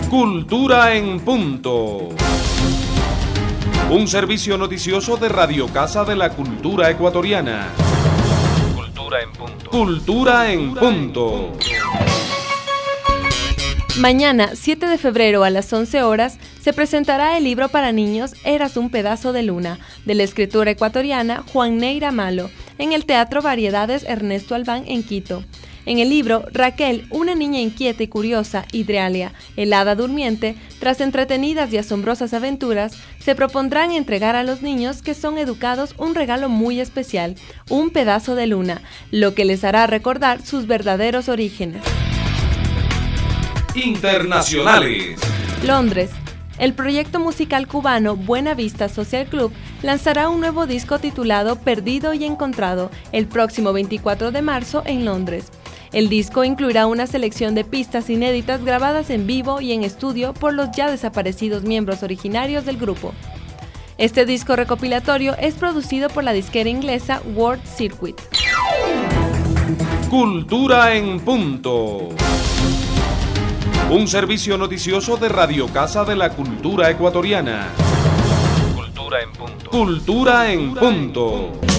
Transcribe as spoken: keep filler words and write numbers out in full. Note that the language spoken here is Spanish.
Cultura en Punto. Un servicio noticioso de Radio Casa de la Cultura Ecuatoriana. Cultura en Punto. Cultura en Punto. Mañana, siete de febrero a las once horas, se presentará el libro para niños Eras un pedazo de luna, de la escritora ecuatoriana Juan Neira Malo, en el Teatro Variedades Ernesto Albán en Quito. En el libro, Raquel, una niña inquieta y curiosa, y Drealia, el hada durmiente, tras entretenidas y asombrosas aventuras, se propondrán entregar a los niños que son educados un regalo muy especial, un pedazo de luna, lo que les hará recordar sus verdaderos orígenes. Internacionales. Londres. El proyecto musical cubano Buena Vista Social Club lanzará un nuevo disco titulado Perdido y Encontrado el próximo veinticuatro de marzo en Londres. El disco incluirá una selección de pistas inéditas grabadas en vivo y en estudio por los ya desaparecidos miembros originarios del grupo. Este disco recopilatorio es producido por la disquera inglesa World Circuit. Cultura en Punto. Un servicio noticioso de Radio Casa de la Cultura Ecuatoriana. Cultura en Punto. Cultura en Punto.